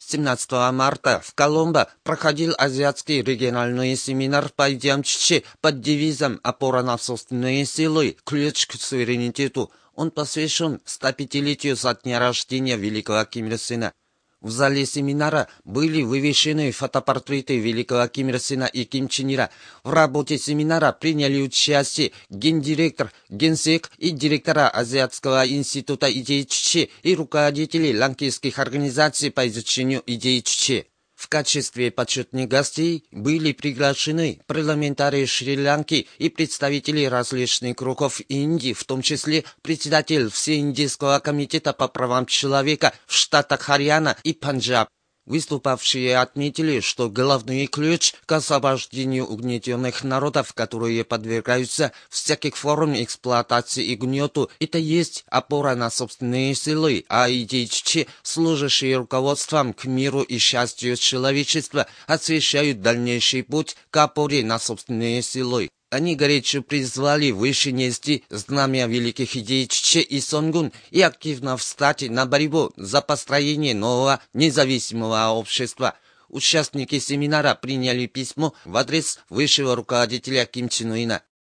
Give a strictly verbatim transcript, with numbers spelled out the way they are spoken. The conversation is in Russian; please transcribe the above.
семнадцатого марта в Коломбо проходил азиатский региональный семинар по идеям Чучхе под девизом «Опора на собственные силы. Ключ к суверенитету». Он посвящен стопятилетию со дня рождения великого Ким Ир Сена. В зале семинара были вывешены фотопортреты великого Ким Ир Сена и Ким Чен Ира. В работе семинара приняли участие гендиректор, генсек и директора Азиатского института идей Чучхе и руководители ланкийских организаций по изучению идей Чучхе. В качестве почетных гостей были приглашены парламентарии Шри-Ланки и представители различных кругов Индии, в том числе председатель Всеиндийского комитета по правам человека в штатах Харьяна и Панджаб. Выступавшие отметили, что главный ключ к освобождению угнетенных народов, которые подвергаются всяких форм эксплуатации и гнету, это есть опора на собственные силы, а идеи Чучхе, служащие руководством к миру и счастью человечества, освещают дальнейший путь к опоре на собственные силы. Они горячо призвали выше нести знамя великих идей Чучхе и Сонгун и активно встать на борьбу за построение нового независимого общества. Участники семинара приняли письмо в адрес высшего руководителя Ким Чен Ына.